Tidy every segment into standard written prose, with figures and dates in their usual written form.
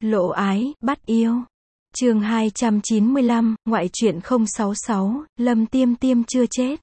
Lộ ái, bắt yêu. Chương 295, ngoại truyện 066, Lâm Tiêm Tiêm chưa chết.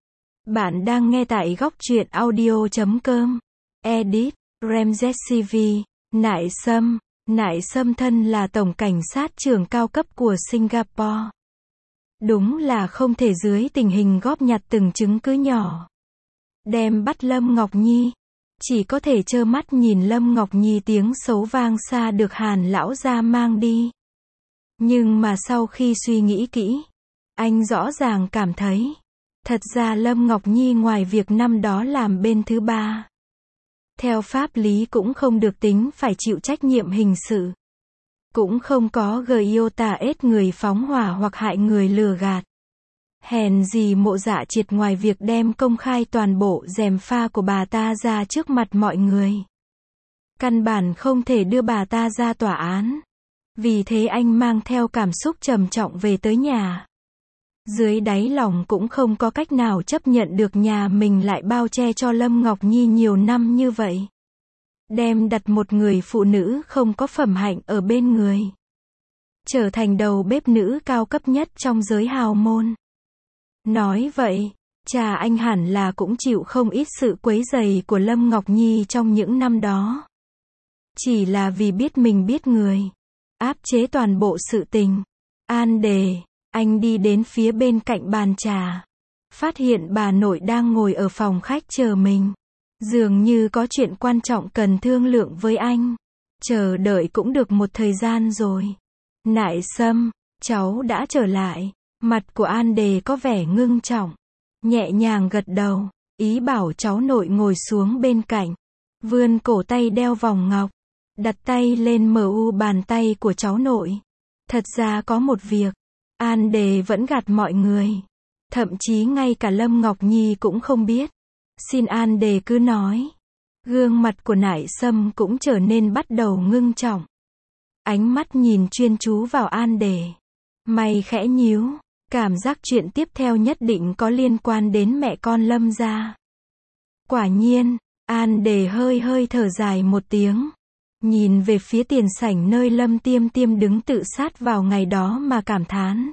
Bạn đang nghe tại góc truyện audio.com. Edit, Ramses CV, Nại Sâm. Nại Sâm thân là tổng cảnh sát trưởng cao cấp của Singapore. Đúng là không thể dưới tình hình góp nhặt từng chứng cứ nhỏ đem bắt Lâm Ngọc Nhi. Chỉ có thể trơ mắt nhìn Lâm Ngọc Nhi tiếng xấu vang xa được Hàn lão gia mang đi. Nhưng mà sau khi suy nghĩ kỹ, anh rõ ràng cảm thấy, thật ra Lâm Ngọc Nhi ngoài việc năm đó làm bên thứ ba, theo pháp lý cũng không được tính phải chịu trách nhiệm hình sự. Cũng không có iota ết người phóng hỏa hoặc hại người lừa gạt. Hèn gì Mộ Dạ Triệt ngoài việc đem công khai toàn bộ gièm pha của bà ta ra trước mặt mọi người, căn bản không thể đưa bà ta ra tòa án. Vì thế anh mang theo cảm xúc trầm trọng về tới nhà. Dưới đáy lòng cũng không có cách nào chấp nhận được nhà mình lại bao che cho Lâm Ngọc Nhi nhiều năm như vậy. Đem đặt một người phụ nữ không có phẩm hạnh ở bên người, trở thành đầu bếp nữ cao cấp nhất trong giới hào môn. Nói vậy, cha anh hẳn là cũng chịu không ít sự quấy rầy của Lâm Ngọc Nhi trong những năm đó. Chỉ là vì biết mình biết người, áp chế toàn bộ sự tình. An Đề, anh đi đến phía bên cạnh bàn trà, phát hiện bà nội đang ngồi ở phòng khách chờ mình. Dường như có chuyện quan trọng cần thương lượng với anh. Chờ đợi cũng được một thời gian rồi. Nại Sâm, cháu đã trở lại. Mặt của An Đề có vẻ ngưng trọng, nhẹ nhàng gật đầu, ý bảo cháu nội ngồi xuống bên cạnh. Vươn cổ tay đeo vòng ngọc, đặt tay lên bàn tay của cháu nội. Thật ra có một việc, An Đề vẫn gạt mọi người. Thậm chí ngay cả Lâm Ngọc Nhi cũng không biết. Xin An Đề cứ nói. Gương mặt của Nại Sâm cũng trở nên bắt đầu ngưng trọng. Ánh mắt nhìn chuyên chú vào An Đề. Mày khẽ nhíu. Cảm giác chuyện tiếp theo nhất định có liên quan đến mẹ con Lâm gia. Quả nhiên, An Đề hơi thở dài một tiếng. Nhìn về phía tiền sảnh nơi Lâm Tiêm Tiêm đứng tự sát vào ngày đó mà cảm thán.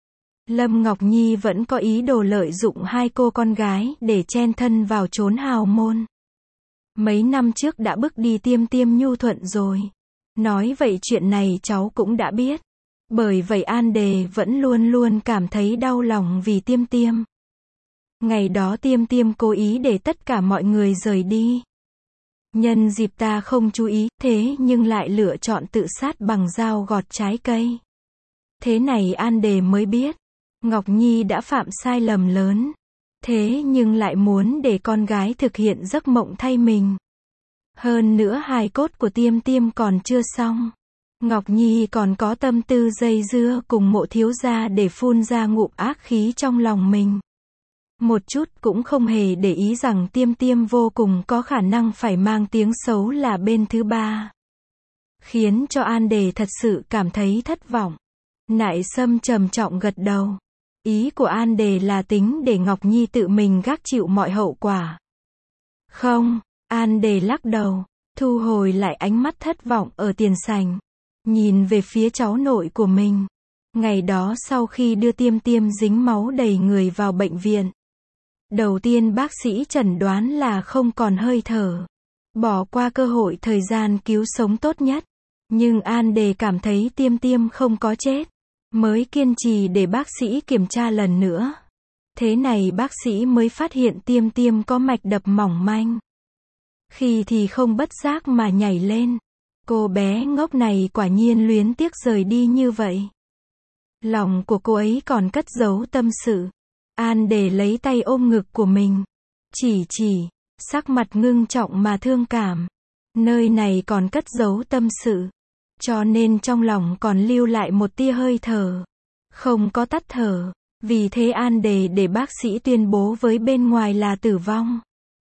Lâm Ngọc Nhi vẫn có ý đồ lợi dụng hai cô con gái để chen thân vào chốn hào môn. Mấy năm trước đã bức đi Tiêm Tiêm nhu thuận rồi. Nói vậy chuyện này cháu cũng đã biết. Bởi vậy An Đề vẫn luôn cảm thấy đau lòng vì Tiêm Tiêm. Ngày đó Tiêm Tiêm cố ý để tất cả mọi người rời đi. Nhân dịp ta không chú ý, thế nhưng lại lựa chọn tự sát bằng dao gọt trái cây. Thế này An Đề mới biết, Ngọc Nhi đã phạm sai lầm lớn. Thế nhưng lại muốn để con gái thực hiện giấc mộng thay mình. Hơn nữa hài cốt của Tiêm Tiêm còn chưa xong. Ngọc Nhi còn có tâm tư dây dưa cùng Mộ thiếu gia để phun ra ngụm ác khí trong lòng mình. Một chút cũng không hề để ý rằng Tiêm Tiêm vô cùng có khả năng phải mang tiếng xấu là bên thứ ba. Khiến cho An Đề thật sự cảm thấy thất vọng. Nại Sâm trầm trọng gật đầu. Ý của An Đề là tính để Ngọc Nhi tự mình gác chịu mọi hậu quả. Không, An Đề lắc đầu, thu hồi lại ánh mắt thất vọng ở tiền sảnh. Nhìn về phía cháu nội của mình. Ngày đó sau khi đưa Tiêm Tiêm dính máu đầy người vào bệnh viện, đầu tiên bác sĩ chẩn đoán là không còn hơi thở. Bỏ qua cơ hội thời gian cứu sống tốt nhất. Nhưng An Đề cảm thấy Tiêm Tiêm không có chết. Mới kiên trì để bác sĩ kiểm tra lần nữa. Thế này bác sĩ mới phát hiện Tiêm Tiêm có mạch đập mỏng manh. Khi thì không bất giác mà nhảy lên. Cô bé ngốc này quả nhiên luyến tiếc rời đi như vậy. Lòng của cô ấy còn cất giấu tâm sự. An Đề lấy tay ôm ngực của mình. Chỉ, sắc mặt ngưng trọng mà thương cảm. Nơi này còn cất giấu tâm sự. Cho nên trong lòng còn lưu lại một tia hơi thở. Không có tắt thở. Vì thế An Đề để bác sĩ tuyên bố với bên ngoài là tử vong.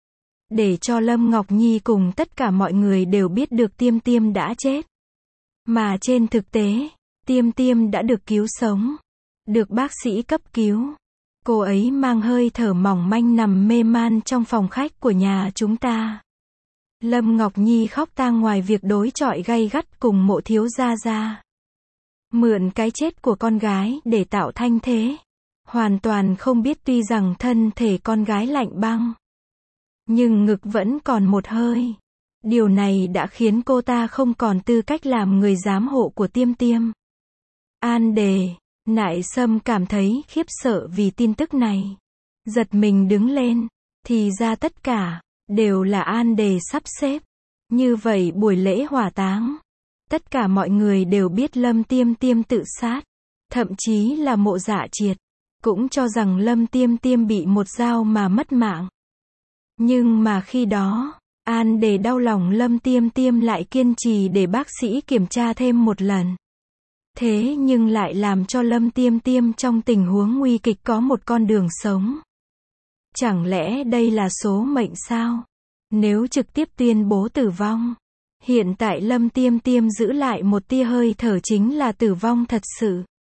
Để cho Lâm Ngọc Nhi cùng tất cả mọi người đều biết được Tiêm Tiêm đã chết. Mà trên thực tế, Tiêm Tiêm đã được cứu sống. Được bác sĩ cấp cứu. Cô ấy mang hơi thở mỏng manh nằm mê man trong phòng khách của nhà chúng ta. Lâm Ngọc Nhi khóc tang ngoài việc đối chọi gay gắt cùng Mộ thiếu gia. Mượn cái chết của con gái để tạo thanh thế. Hoàn toàn không biết tuy rằng thân thể con gái lạnh băng, nhưng ngực vẫn còn một hơi. Điều này đã khiến cô ta không còn tư cách làm người giám hộ của Tiêm Tiêm. An Đề, Nại Sâm cảm thấy khiếp sợ vì tin tức này. Giật mình đứng lên, thì ra tất cả đều là An Đề sắp xếp. Như vậy buổi lễ hỏa táng, tất cả mọi người đều biết Lâm Tiêm Tiêm tự sát. Thậm chí là Mộ Dạ Triệt cũng cho rằng Lâm Tiêm Tiêm bị một dao mà mất mạng. Nhưng mà khi đó, An Đề đau lòng Lâm Tiêm Tiêm lại kiên trì để bác sĩ kiểm tra thêm một lần. Thế nhưng lại làm cho Lâm Tiêm Tiêm trong tình huống nguy kịch có một con đường sống. Chẳng lẽ đây là số mệnh sao? Nếu trực tiếp tuyên bố tử vong, hiện tại Lâm Tiêm Tiêm giữ lại một tia hơi thở chính là tử vong thật sự.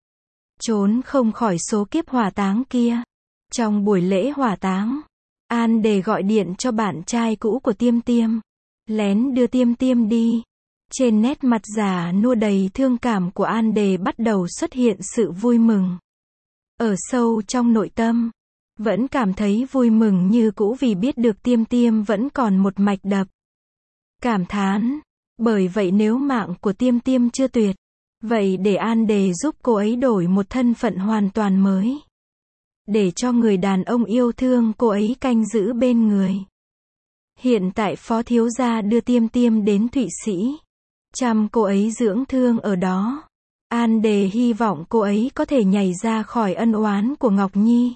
Trốn không khỏi số kiếp hỏa táng kia. Trong buổi lễ hỏa táng, An Đề gọi điện cho bạn trai cũ của Tiêm Tiêm, lén đưa Tiêm Tiêm đi. Trên nét mặt già nua đầy thương cảm của An Đề bắt đầu xuất hiện sự vui mừng. Ở sâu trong nội tâm, vẫn cảm thấy vui mừng như cũ vì biết được Tiêm Tiêm vẫn còn một mạch đập. Cảm thán, bởi vậy nếu mạng của Tiêm Tiêm chưa tuyệt, vậy để An Đề giúp cô ấy đổi một thân phận hoàn toàn mới. Để cho người đàn ông yêu thương cô ấy canh giữ bên người. Hiện tại Phó thiếu gia đưa Tiêm Tiêm đến Thụy Sĩ, chăm cô ấy dưỡng thương ở đó. An Đề hy vọng cô ấy có thể nhảy ra khỏi ân oán của Ngọc Nhi.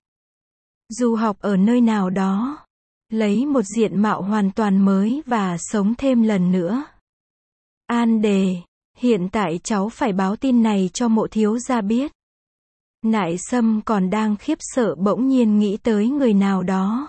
Du học ở nơi nào đó, lấy một diện mạo hoàn toàn mới và sống thêm lần nữa. An Đề, hiện tại cháu phải báo tin này cho Mộ thiếu gia biết. Nại Sâm còn đang khiếp sợ bỗng nhiên nghĩ tới người nào đó.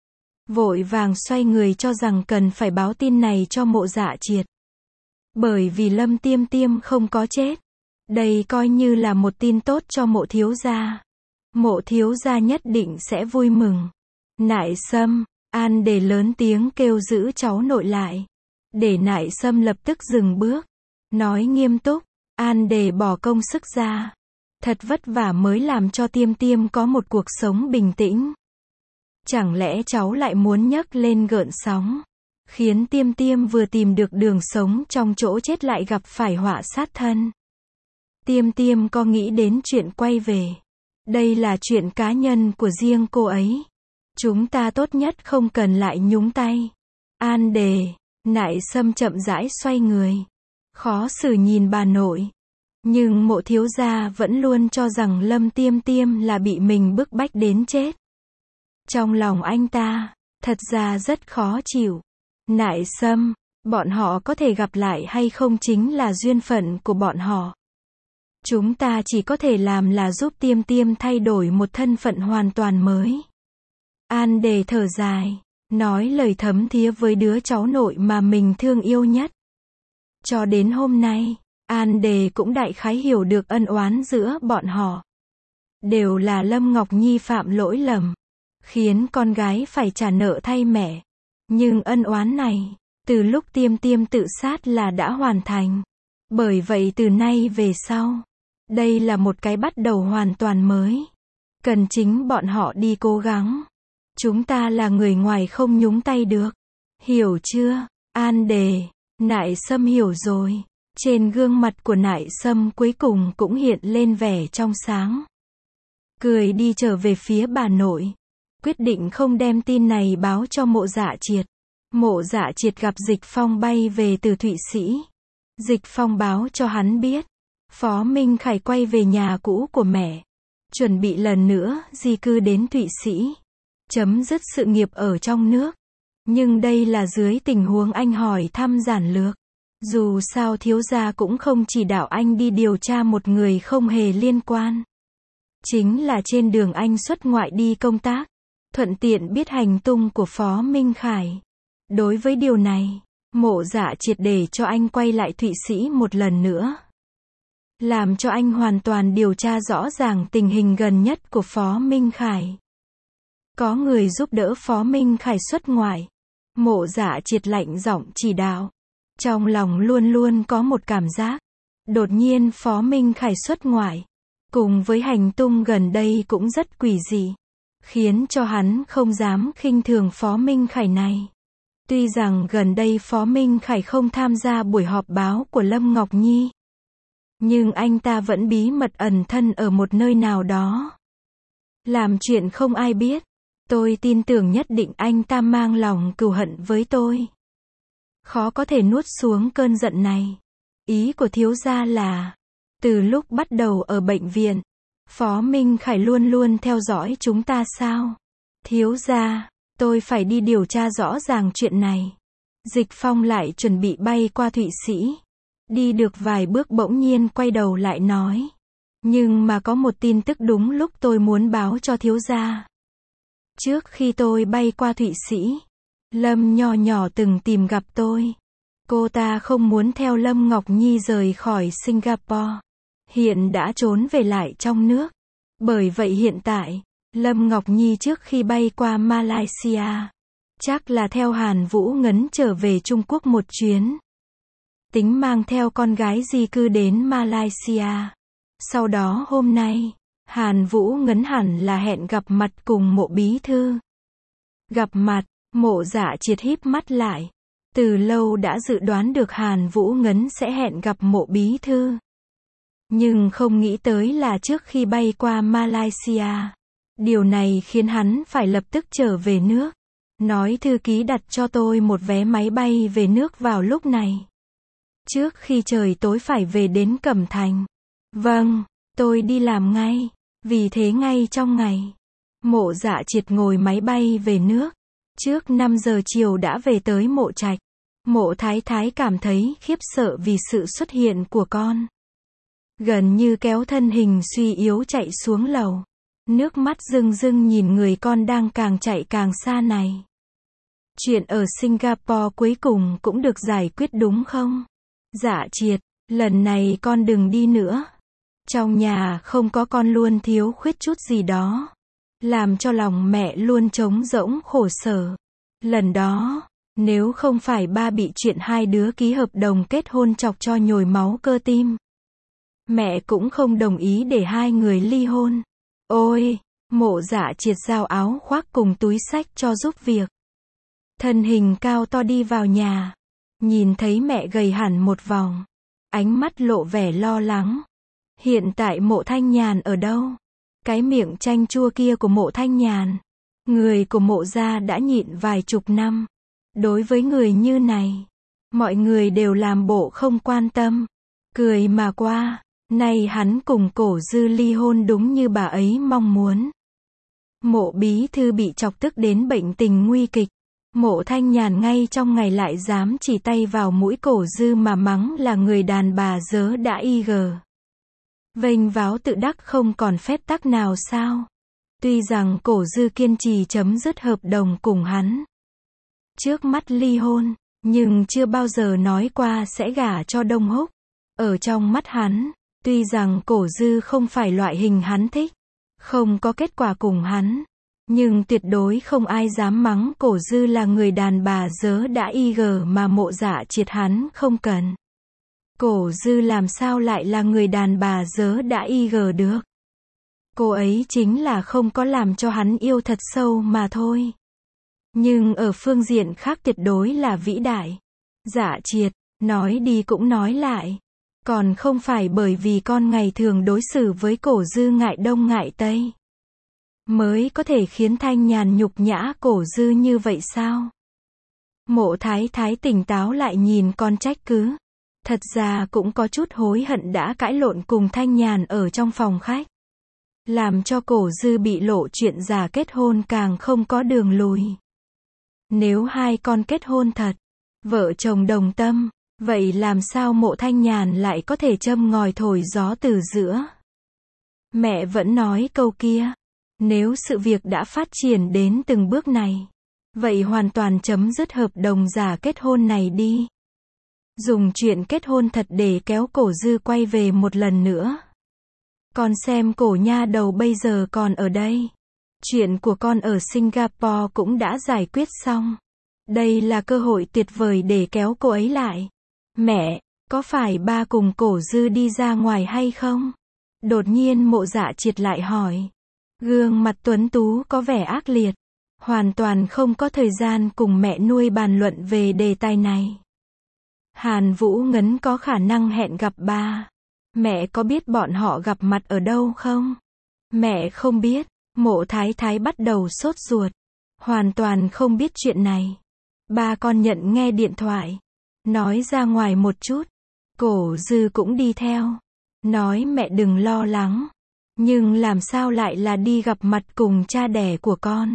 Vội vàng xoay người cho rằng cần phải báo tin này cho Mộ Dạ Triệt. Bởi vì Lâm Tiêm Tiêm không có chết. Đây coi như là một tin tốt cho Mộ thiếu gia. Mộ thiếu gia nhất định sẽ vui mừng. Nại Sâm, An Đề lớn tiếng kêu giữ cháu nội lại. Để Nại Sâm lập tức dừng bước. Nói nghiêm túc, An Đề bỏ công sức ra. Thật vất vả mới làm cho Tiêm Tiêm có một cuộc sống bình tĩnh. Chẳng lẽ cháu lại muốn nhấc lên gợn sóng, khiến Tiêm Tiêm vừa tìm được đường sống trong chỗ chết lại gặp phải họa sát thân. Tiêm Tiêm có nghĩ đến chuyện quay về. Đây là chuyện cá nhân của riêng cô ấy. Chúng ta tốt nhất không cần lại nhúng tay. An Đề, Nại Sâm chậm rãi xoay người. Khó xử nhìn bà nội. Nhưng Mộ thiếu gia vẫn luôn cho rằng Lâm Tiêm Tiêm là bị mình bức bách đến chết. Trong lòng anh ta, thật ra rất khó chịu. Nại Sâm, bọn họ có thể gặp lại hay không chính là duyên phận của bọn họ. Chúng ta chỉ có thể làm là giúp Tiêm Tiêm thay đổi một thân phận hoàn toàn mới. An Đề thở dài, nói lời thấm thía với đứa cháu nội mà mình thương yêu nhất. Cho đến hôm nay, An Đề cũng đại khái hiểu được ân oán giữa bọn họ. Đều là Lâm Ngọc Nhi phạm lỗi lầm, khiến con gái phải trả nợ thay mẹ. Nhưng ân oán này, từ lúc Tiêm Tiêm tự sát là đã hoàn thành. Bởi vậy từ nay về sau, đây là một cái bắt đầu hoàn toàn mới. Cần chính bọn họ đi cố gắng. Chúng ta là người ngoài không nhúng tay được. Hiểu chưa? An Đề, Nại Sâm hiểu rồi. Trên gương mặt của Nại Sâm cuối cùng cũng hiện lên vẻ trong sáng. Cười đi trở về phía bà nội. Quyết định không đem tin này báo cho Mộ Dạ Triệt. Mộ Dạ Triệt gặp Dịch Phong bay về từ Thụy Sĩ. Dịch Phong báo cho hắn biết. Phó Minh Khải quay về nhà cũ của mẹ. Chuẩn bị lần nữa di cư đến Thụy Sĩ. Chấm dứt sự nghiệp ở trong nước. Nhưng đây là dưới tình huống anh hỏi thăm giản lược. Dù sao thiếu gia cũng không chỉ đạo anh đi điều tra một người không hề liên quan. Chính là trên đường anh xuất ngoại đi công tác. Thuận tiện biết hành tung của Phó Minh Khải. Đối với điều này, Mộ Dạ Triệt để cho anh quay lại Thụy Sĩ một lần nữa. Làm cho anh hoàn toàn điều tra rõ ràng tình hình gần nhất của Phó Minh Khải. Có người giúp đỡ Phó Minh Khải xuất ngoại. Mộ Dạ Triệt lạnh giọng chỉ đạo. Trong lòng luôn luôn có một cảm giác. Đột nhiên Phó Minh Khải xuất ngoại. Cùng với hành tung gần đây cũng rất quỷ dị. Khiến cho hắn không dám khinh thường Phó Minh Khải này. Tuy rằng gần đây Phó Minh Khải không tham gia buổi họp báo của Lâm Ngọc Nhi. Nhưng anh ta vẫn bí mật ẩn thân ở một nơi nào đó. Làm chuyện không ai biết. Tôi tin tưởng nhất định anh ta mang lòng cừu hận với tôi. Khó có thể nuốt xuống cơn giận này. Ý của thiếu gia là, từ lúc bắt đầu ở bệnh viện, Phó Minh Khải luôn luôn theo dõi chúng ta sao? Thiếu gia, tôi phải đi điều tra rõ ràng chuyện này. Dịch Phong lại chuẩn bị bay qua Thụy Sĩ. Đi được vài bước bỗng nhiên quay đầu lại nói. Nhưng mà có một tin tức đúng lúc tôi muốn báo cho thiếu gia. Trước khi tôi bay qua Thụy Sĩ, Lâm Nho Nhỏ từng tìm gặp tôi. Cô ta không muốn theo Lâm Ngọc Nhi rời khỏi Singapore. Hiện đã trốn về lại trong nước. Bởi vậy hiện tại, Lâm Ngọc Nhi trước khi bay qua Malaysia, chắc là theo Hàn Vũ Ngấn trở về Trung Quốc một chuyến. Tính mang theo con gái di cư đến Malaysia. Sau đó hôm nay, Hàn Vũ Ngấn hẳn là hẹn gặp mặt cùng Mộ bí thư. Gặp mặt, Mộ Dạ Triệt híp mắt lại. Từ lâu đã dự đoán được Hàn Vũ Ngấn sẽ hẹn gặp Mộ bí thư. Nhưng không nghĩ tới là trước khi bay qua Malaysia. Điều này khiến hắn phải lập tức trở về nước. Nói thư ký đặt cho tôi một vé máy bay về nước vào lúc này. Trước khi trời tối phải về đến Cẩm Thành. Vâng, tôi đi làm ngay. Vì thế ngay trong ngày, Mộ Dạ Triệt ngồi máy bay về nước. Trước 5 giờ chiều đã về tới Mộ Trạch. Mộ Thái Thái cảm thấy khiếp sợ vì sự xuất hiện của con. Gần như kéo thân hình suy yếu chạy xuống lầu. Nước mắt rưng rưng nhìn người con đang càng chạy càng xa này. Chuyện ở Singapore cuối cùng cũng được giải quyết đúng không? Dạ Triệt, lần này con đừng đi nữa. Trong nhà không có con luôn thiếu khuyết chút gì đó. Làm cho lòng mẹ luôn trống rỗng khổ sở. Lần đó, nếu không phải ba bị chuyện hai đứa ký hợp đồng kết hôn chọc cho nhồi máu cơ tim, mẹ cũng không đồng ý để hai người ly hôn. Ôi, Mộ Dạ Triệt giao áo khoác cùng túi xách cho giúp việc. Thân hình cao to đi vào nhà. Nhìn thấy mẹ gầy hẳn một vòng. Ánh mắt lộ vẻ lo lắng. Hiện tại Mộ Thanh Nhàn ở đâu? Cái miệng chanh chua kia của Mộ Thanh Nhàn. Người của Mộ gia đã nhịn vài chục năm. Đối với người như này, mọi người đều làm bộ không quan tâm. Cười mà qua. Nay hắn cùng Cổ Dư ly hôn đúng như bà ấy mong muốn. Mộ bí thư bị chọc tức đến bệnh tình nguy kịch. Mộ Thanh Nhàn ngay trong ngày lại dám chỉ tay vào mũi Cổ Dư mà mắng là người đàn bà dớ đã y gờ. Vênh váo tự đắc không còn phép tắc nào sao? Tuy rằng Cổ Dư kiên trì chấm dứt hợp đồng cùng hắn. Trước mắt ly hôn, nhưng chưa bao giờ nói qua sẽ gả cho Đông Húc. Ở trong mắt hắn, tuy rằng Cổ Dư không phải loại hình hắn thích, không có kết quả cùng hắn, nhưng tuyệt đối không ai dám mắng Cổ Dư là người đàn bà dớ đã y gờ mà Mộ Dạ Triệt hắn không cần. Cổ Dư làm sao lại là người đàn bà dớ đã y gờ được? Cô ấy chính là không có làm cho hắn yêu thật sâu mà thôi. Nhưng ở phương diện khác tuyệt đối là vĩ đại. Dạ Triệt, nói đi cũng nói lại. Còn không phải bởi vì con ngày thường đối xử với Cổ Dư ngại đông ngại tây, mới có thể khiến Thanh Nhàn nhục nhã Cổ Dư như vậy sao? Mộ Thái Thái tỉnh táo lại nhìn con trách cứ. Thật ra cũng có chút hối hận đã cãi lộn cùng Thanh Nhàn ở trong phòng khách. Làm cho Cổ Dư bị lộ chuyện giả kết hôn càng không có đường lùi. Nếu hai con kết hôn thật, vợ chồng đồng tâm, vậy làm sao Mộ Thanh Nhàn lại có thể châm ngòi thổi gió từ giữa? Mẹ vẫn nói câu kia, nếu sự việc đã phát triển đến từng bước này, vậy hoàn toàn chấm dứt hợp đồng giả kết hôn này đi. Dùng chuyện kết hôn thật để kéo Cổ Dư quay về một lần nữa. Con xem cổ nha đầu bây giờ còn ở đây. Chuyện của con ở Singapore cũng đã giải quyết xong. Đây là cơ hội tuyệt vời để kéo cô ấy lại. Mẹ, có phải ba cùng Cổ Dư đi ra ngoài hay không? Đột nhiên Mộ Dạ Triệt lại hỏi. Gương mặt tuấn tú có vẻ ác liệt. Hoàn toàn không có thời gian cùng mẹ nuôi bàn luận về đề tài này. Hàn Vũ Ngấn có khả năng hẹn gặp ba. Mẹ có biết bọn họ gặp mặt ở đâu không? Mẹ không biết. Mộ Thái Thái bắt đầu sốt ruột. Hoàn toàn không biết chuyện này. Ba con nhận nghe điện thoại. Nói ra ngoài một chút. Cổ Dư cũng đi theo. Nói mẹ đừng lo lắng. Nhưng làm sao lại là đi gặp mặt cùng cha đẻ của con?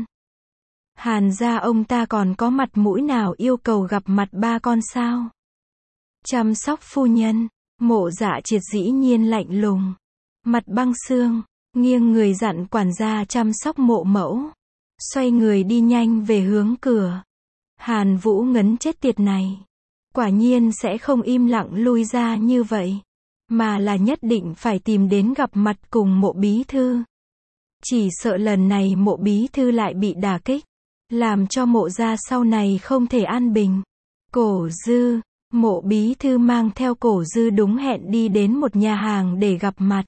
Hàn gia ông ta còn có mặt mũi nào yêu cầu gặp mặt ba con sao? Chăm sóc phu nhân. Mộ Dạ Triệt dĩ nhiên lạnh lùng. Mặt băng xương. Nghiêng người dặn quản gia chăm sóc Mộ mẫu. Xoay người đi nhanh về hướng cửa. Hàn Vũ Ngấn chết tiệt này. Quả nhiên sẽ không im lặng lui ra như vậy. Mà là nhất định phải tìm đến gặp mặt cùng Mộ bí thư. Chỉ sợ lần này Mộ bí thư lại bị đả kích. Làm cho Mộ gia sau này không thể an bình. Cổ Dư. Mộ bí thư mang theo Cổ Dư đúng hẹn đi đến một nhà hàng để gặp mặt.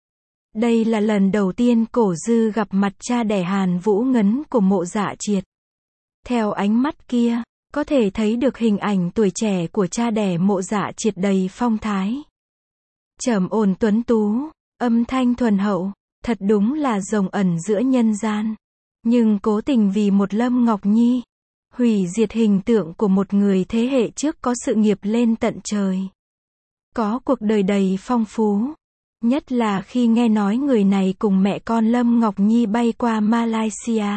Đây là lần đầu tiên Cổ Dư gặp mặt cha đẻ Hàn Vũ Ngấn của Mộ Dạ Triệt. Theo ánh mắt kia, có thể thấy được hình ảnh tuổi trẻ của cha đẻ Mộ Dạ Triệt đầy phong thái. Trầm ổn tuấn tú, âm thanh thuần hậu, thật đúng là rồng ẩn giữa nhân gian. Nhưng cố tình vì một Lâm Ngọc Nhi, hủy diệt hình tượng của một người thế hệ trước có sự nghiệp lên tận trời. Có cuộc đời đầy phong phú. Nhất là khi nghe nói người này cùng mẹ con Lâm Ngọc Nhi bay qua Malaysia.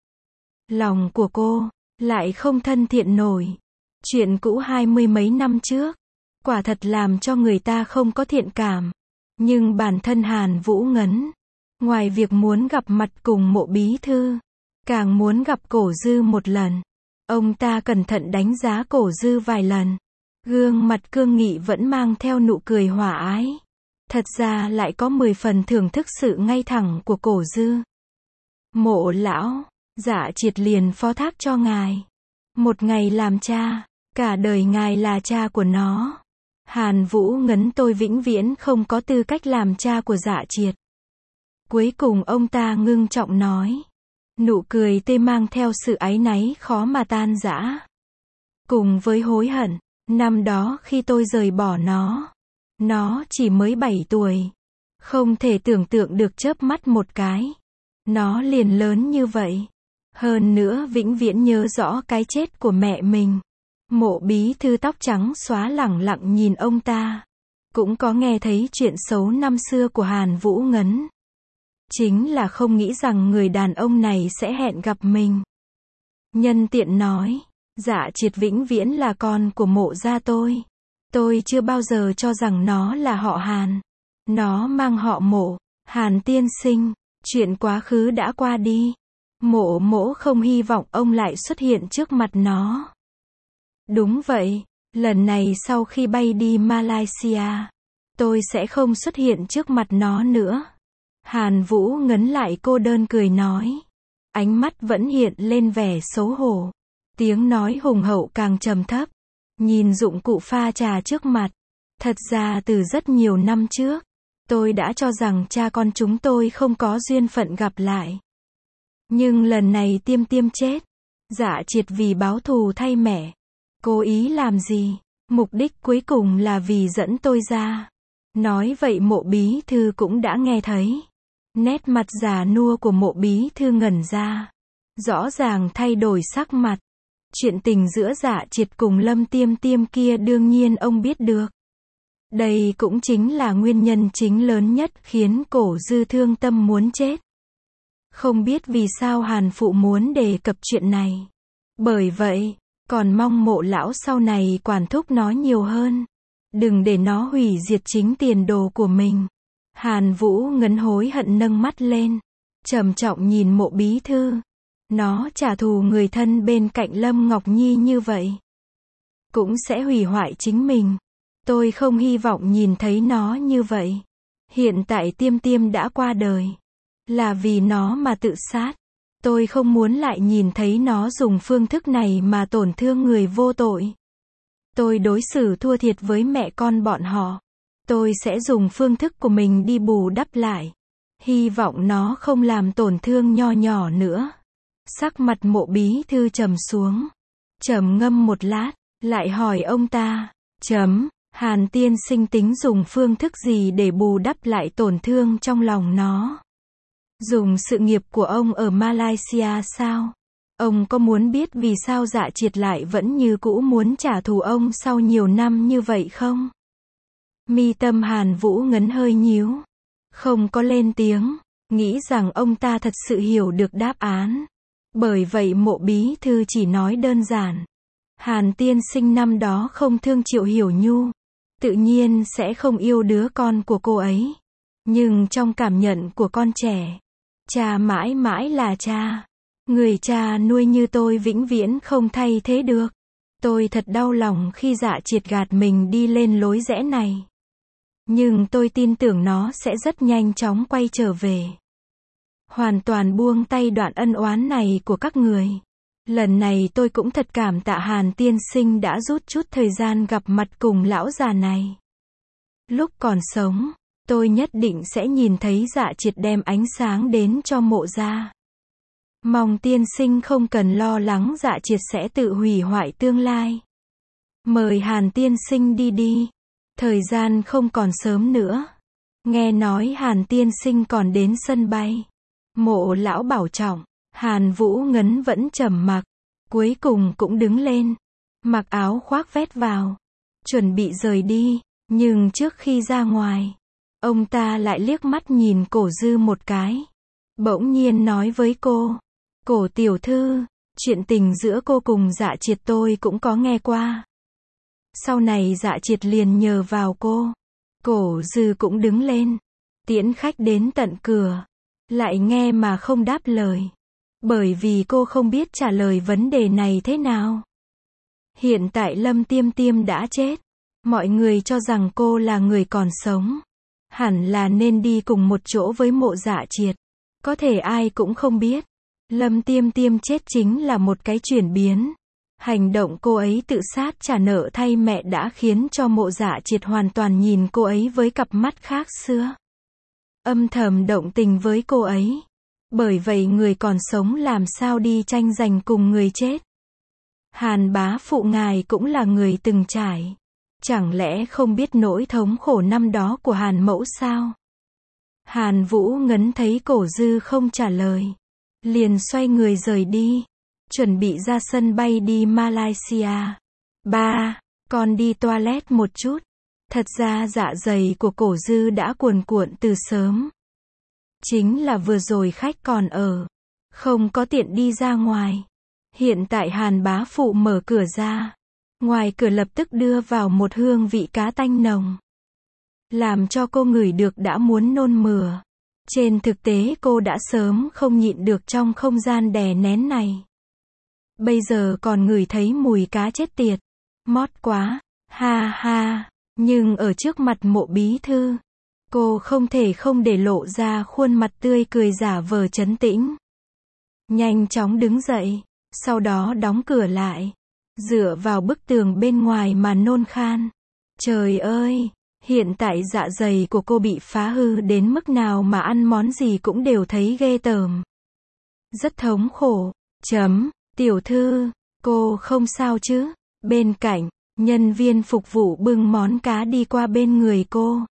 Lòng của cô lại không thân thiện nổi. Chuyện cũ 20 mấy năm trước, quả thật làm cho người ta không có thiện cảm. Nhưng bản thân Hàn Vũ Ngấn, ngoài việc muốn gặp mặt cùng Mộ bí thư, càng muốn gặp Cổ Dư một lần. Ông ta cẩn thận đánh giá Cổ Dư vài lần. Gương mặt cương nghị vẫn mang theo nụ cười hòa ái. Thật ra lại có 10 phần thưởng thức sự ngay thẳng của Cổ Dư. Mộ lão, Dạ Triệt liền phó thác cho ngài. Một ngày làm cha, cả đời ngài là cha của nó. Hàn Vũ Ngấn tôi vĩnh viễn không có tư cách làm cha của Dạ Triệt. Cuối cùng ông ta ngưng trọng nói. Nụ cười tê mang theo sự áy náy khó mà tan rã. Cùng với hối hận, năm đó khi tôi rời bỏ nó chỉ mới 7 tuổi. Không thể tưởng tượng được chớp mắt một cái. Nó liền lớn như vậy. Hơn nữa vĩnh viễn nhớ rõ cái chết của mẹ mình. Mộ bí thư tóc trắng xóa lẳng lặng nhìn ông ta. Cũng có nghe thấy chuyện xấu năm xưa của Hàn Vũ Ngấn. Chính là không nghĩ rằng người đàn ông này sẽ hẹn gặp mình. Nhân tiện nói, Dạ Triệt vĩnh viễn là con của Mộ gia tôi. Tôi chưa bao giờ cho rằng nó là họ Hàn. Nó mang họ Mộ. Hàn tiên sinh, chuyện quá khứ đã qua đi. Mộ mỗ không hy vọng ông lại xuất hiện trước mặt nó. Đúng vậy, lần này sau khi bay đi Malaysia, tôi sẽ không xuất hiện trước mặt nó nữa. Hàn Vũ Ngấn lại cô đơn cười nói. Ánh mắt vẫn hiện lên vẻ xấu hổ. Tiếng nói hùng hậu càng trầm thấp. Nhìn dụng cụ pha trà trước mặt. Thật ra từ rất nhiều năm trước, tôi đã cho rằng cha con chúng tôi không có duyên phận gặp lại. Nhưng lần này Tiêm Tiêm chết. Dạ Triệt vì báo thù thay mẹ. Cố ý làm gì? Mục đích cuối cùng là vì dẫn tôi ra. Nói vậy Mộ bí thư cũng đã nghe thấy. Nét mặt già nua của Mộ bí thư ngẩn ra. Rõ ràng thay đổi sắc mặt. Chuyện tình giữa Dạ Triệt cùng Lâm Tiêm Tiêm kia đương nhiên ông biết được. Đây cũng chính là nguyên nhân chính lớn nhất khiến Cổ Dư thương tâm muốn chết. Không biết vì sao Hàn phụ muốn đề cập chuyện này. Bởi vậy, còn mong Mộ lão sau này quản thúc nó nhiều hơn. Đừng để nó hủy diệt chính tiền đồ của mình. Hàn Vũ Ngấn hối hận nâng mắt lên. Trầm trọng nhìn Mộ bí thư. Nó trả thù người thân bên cạnh Lâm Ngọc Nhi như vậy. Cũng sẽ hủy hoại chính mình. Tôi không hy vọng nhìn thấy nó như vậy. Hiện tại Tiêm Tiêm đã qua đời. Là vì nó mà tự sát. Tôi không muốn lại nhìn thấy nó dùng phương thức này mà tổn thương người vô tội. Tôi đối xử thua thiệt với mẹ con bọn họ. Tôi sẽ dùng phương thức của mình đi bù đắp lại. Hy vọng nó không làm tổn thương nho nhỏ nữa. Sắc mặt Mộ bí thư trầm xuống. Trầm ngâm một lát, lại hỏi ông ta. Hàn tiên sinh tính dùng phương thức gì để bù đắp lại tổn thương trong lòng nó? Dùng sự nghiệp của ông ở Malaysia sao? Ông có muốn biết vì sao Dạ Triệt lại vẫn như cũ muốn trả thù ông sau nhiều năm như vậy không? Mi tâm Hàn Vũ Ngấn hơi nhíu. Không có lên tiếng, nghĩ rằng ông ta thật sự hiểu được đáp án. Bởi vậy Mộ bí thư chỉ nói đơn giản. Hàn tiên sinh năm đó không thương Triệu Hiểu Nhu. Tự nhiên sẽ không yêu đứa con của cô ấy. Nhưng trong cảm nhận của con trẻ, cha mãi mãi là cha. Người cha nuôi như tôi vĩnh viễn không thay thế được. Tôi thật đau lòng khi Dạ Triệt gạt mình đi lên lối rẽ này. Nhưng tôi tin tưởng nó sẽ rất nhanh chóng quay trở về. Hoàn toàn buông tay đoạn ân oán này của các người. Lần này tôi cũng thật cảm tạ Hàn tiên sinh đã rút chút thời gian gặp mặt cùng lão già này. Lúc còn sống, tôi nhất định sẽ nhìn thấy Dạ Triệt đem ánh sáng đến cho Mộ gia. Mong tiên sinh không cần lo lắng Dạ Triệt sẽ tự hủy hoại tương lai. Mời Hàn tiên sinh đi đi. Thời gian không còn sớm nữa. Nghe nói Hàn tiên sinh còn đến sân bay. Mộ lão bảo trọng. Hàn Vũ Ngấn vẫn trầm mặc. Cuối cùng cũng đứng lên. Mặc áo khoác vét vào. Chuẩn bị rời đi. Nhưng trước khi ra ngoài, ông ta lại liếc mắt nhìn Cổ Dư một cái. Bỗng nhiên nói với cô. Cổ tiểu thư, chuyện tình giữa cô cùng Dạ Triệt tôi cũng có nghe qua. Sau này Dạ Triệt liền nhờ vào cô. Cổ Dư cũng đứng lên. Tiễn khách đến tận cửa. Lại nghe mà không đáp lời. Bởi vì cô không biết trả lời vấn đề này thế nào. Hiện tại Lâm Tiêm Tiêm đã chết. Mọi người cho rằng cô là người còn sống. Hẳn là nên đi cùng một chỗ với Mộ Dạ Triệt. Có thể ai cũng không biết. Lâm Tiêm Tiêm chết chính là một cái chuyển biến. Hành động cô ấy tự sát trả nợ thay mẹ đã khiến cho Mộ Dạ Triệt hoàn toàn nhìn cô ấy với cặp mắt khác xưa. Âm thầm động tình với cô ấy. Bởi vậy người còn sống làm sao đi tranh giành cùng người chết. Hàn bá phụ ngài cũng là người từng trải. Chẳng lẽ không biết nỗi thống khổ năm đó của Hàn mẫu sao? Hàn Vũ Ngấn thấy Cổ Dư không trả lời. Liền xoay người rời đi. Chuẩn bị ra sân bay đi Malaysia. Ba, con đi toilet một chút. Thật ra dạ dày của Cổ Dư đã cuồn cuộn từ sớm. Chính là vừa rồi khách còn ở. Không có tiện đi ra ngoài. Hiện tại Hàn bá phụ mở cửa ra. Ngoài cửa lập tức đưa vào một hương vị cá tanh nồng. Làm cho cô ngửi được đã muốn nôn mửa. Trên thực tế cô đã sớm không nhịn được trong không gian đè nén này. Bây giờ còn ngửi thấy mùi cá chết tiệt. Mót quá, ha ha. Nhưng ở trước mặt Mộ bí thư, cô không thể không để lộ ra khuôn mặt tươi cười giả vờ trấn tĩnh. Nhanh chóng đứng dậy, sau đó đóng cửa lại. Dựa vào bức tường bên ngoài mà nôn khan. Trời ơi, hiện tại dạ dày của cô bị phá hư đến mức nào mà ăn món gì cũng đều thấy ghê tởm. Rất thống khổ. Tiểu thư, cô không sao chứ? Bên cạnh, nhân viên phục vụ bưng món cá đi qua bên người cô.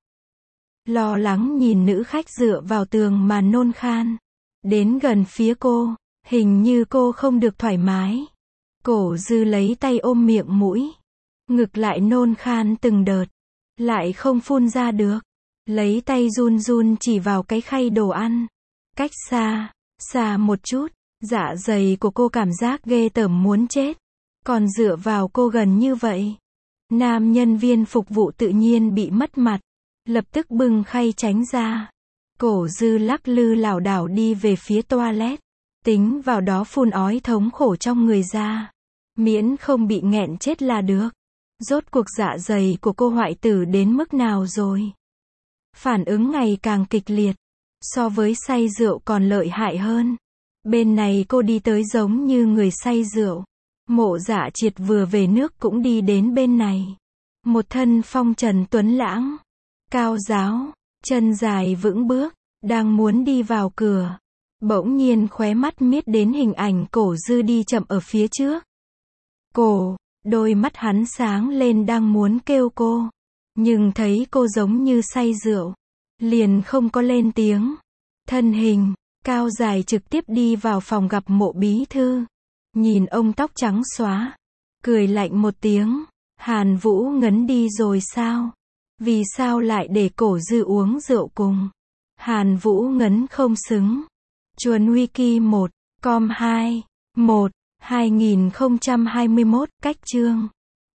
Lo lắng nhìn nữ khách dựa vào tường mà nôn khan. Đến gần phía cô, hình như cô không được thoải mái. Cổ Dư lấy tay ôm miệng mũi. Ngực lại nôn khan từng đợt. Lại không phun ra được. Lấy tay run run chỉ vào cái khay đồ ăn. Cách xa, xa một chút. Dạ dày của cô cảm giác ghê tởm muốn chết. Còn dựa vào cô gần như vậy. Nam nhân viên phục vụ tự nhiên bị mất mặt. Lập tức bưng khay tránh ra. Cổ Dư lắc lư lảo đảo đi về phía toilet. Tính vào đó phun ói thống khổ trong người ra. Miễn không bị nghẹn chết là được. Rốt cuộc dạ dày của cô hoại tử đến mức nào rồi? Phản ứng ngày càng kịch liệt. So với say rượu còn lợi hại hơn. Bên này cô đi tới giống như người say rượu. Mộ Dạ Triệt vừa về nước cũng đi đến bên này. Một thân phong trần tuấn lãng, cao ráo, chân dài vững bước, đang muốn đi vào cửa. Bỗng nhiên khóe mắt miết đến hình ảnh Cổ Dư đi chậm ở phía trước. Đôi mắt hắn sáng lên đang muốn kêu cô. Nhưng thấy cô giống như say rượu. Liền không có lên tiếng. Thân hình cao dài trực tiếp đi vào phòng gặp Mộ bí thư. Nhìn ông tóc trắng xóa. Cười lạnh một tiếng. Hàn Vũ Ngấn đi rồi sao? Vì sao lại để Cổ Dư uống rượu cùng? Hàn Vũ Ngấn không xứng. Chuồn Wiki 1, com 2, 1, 2021, cách chương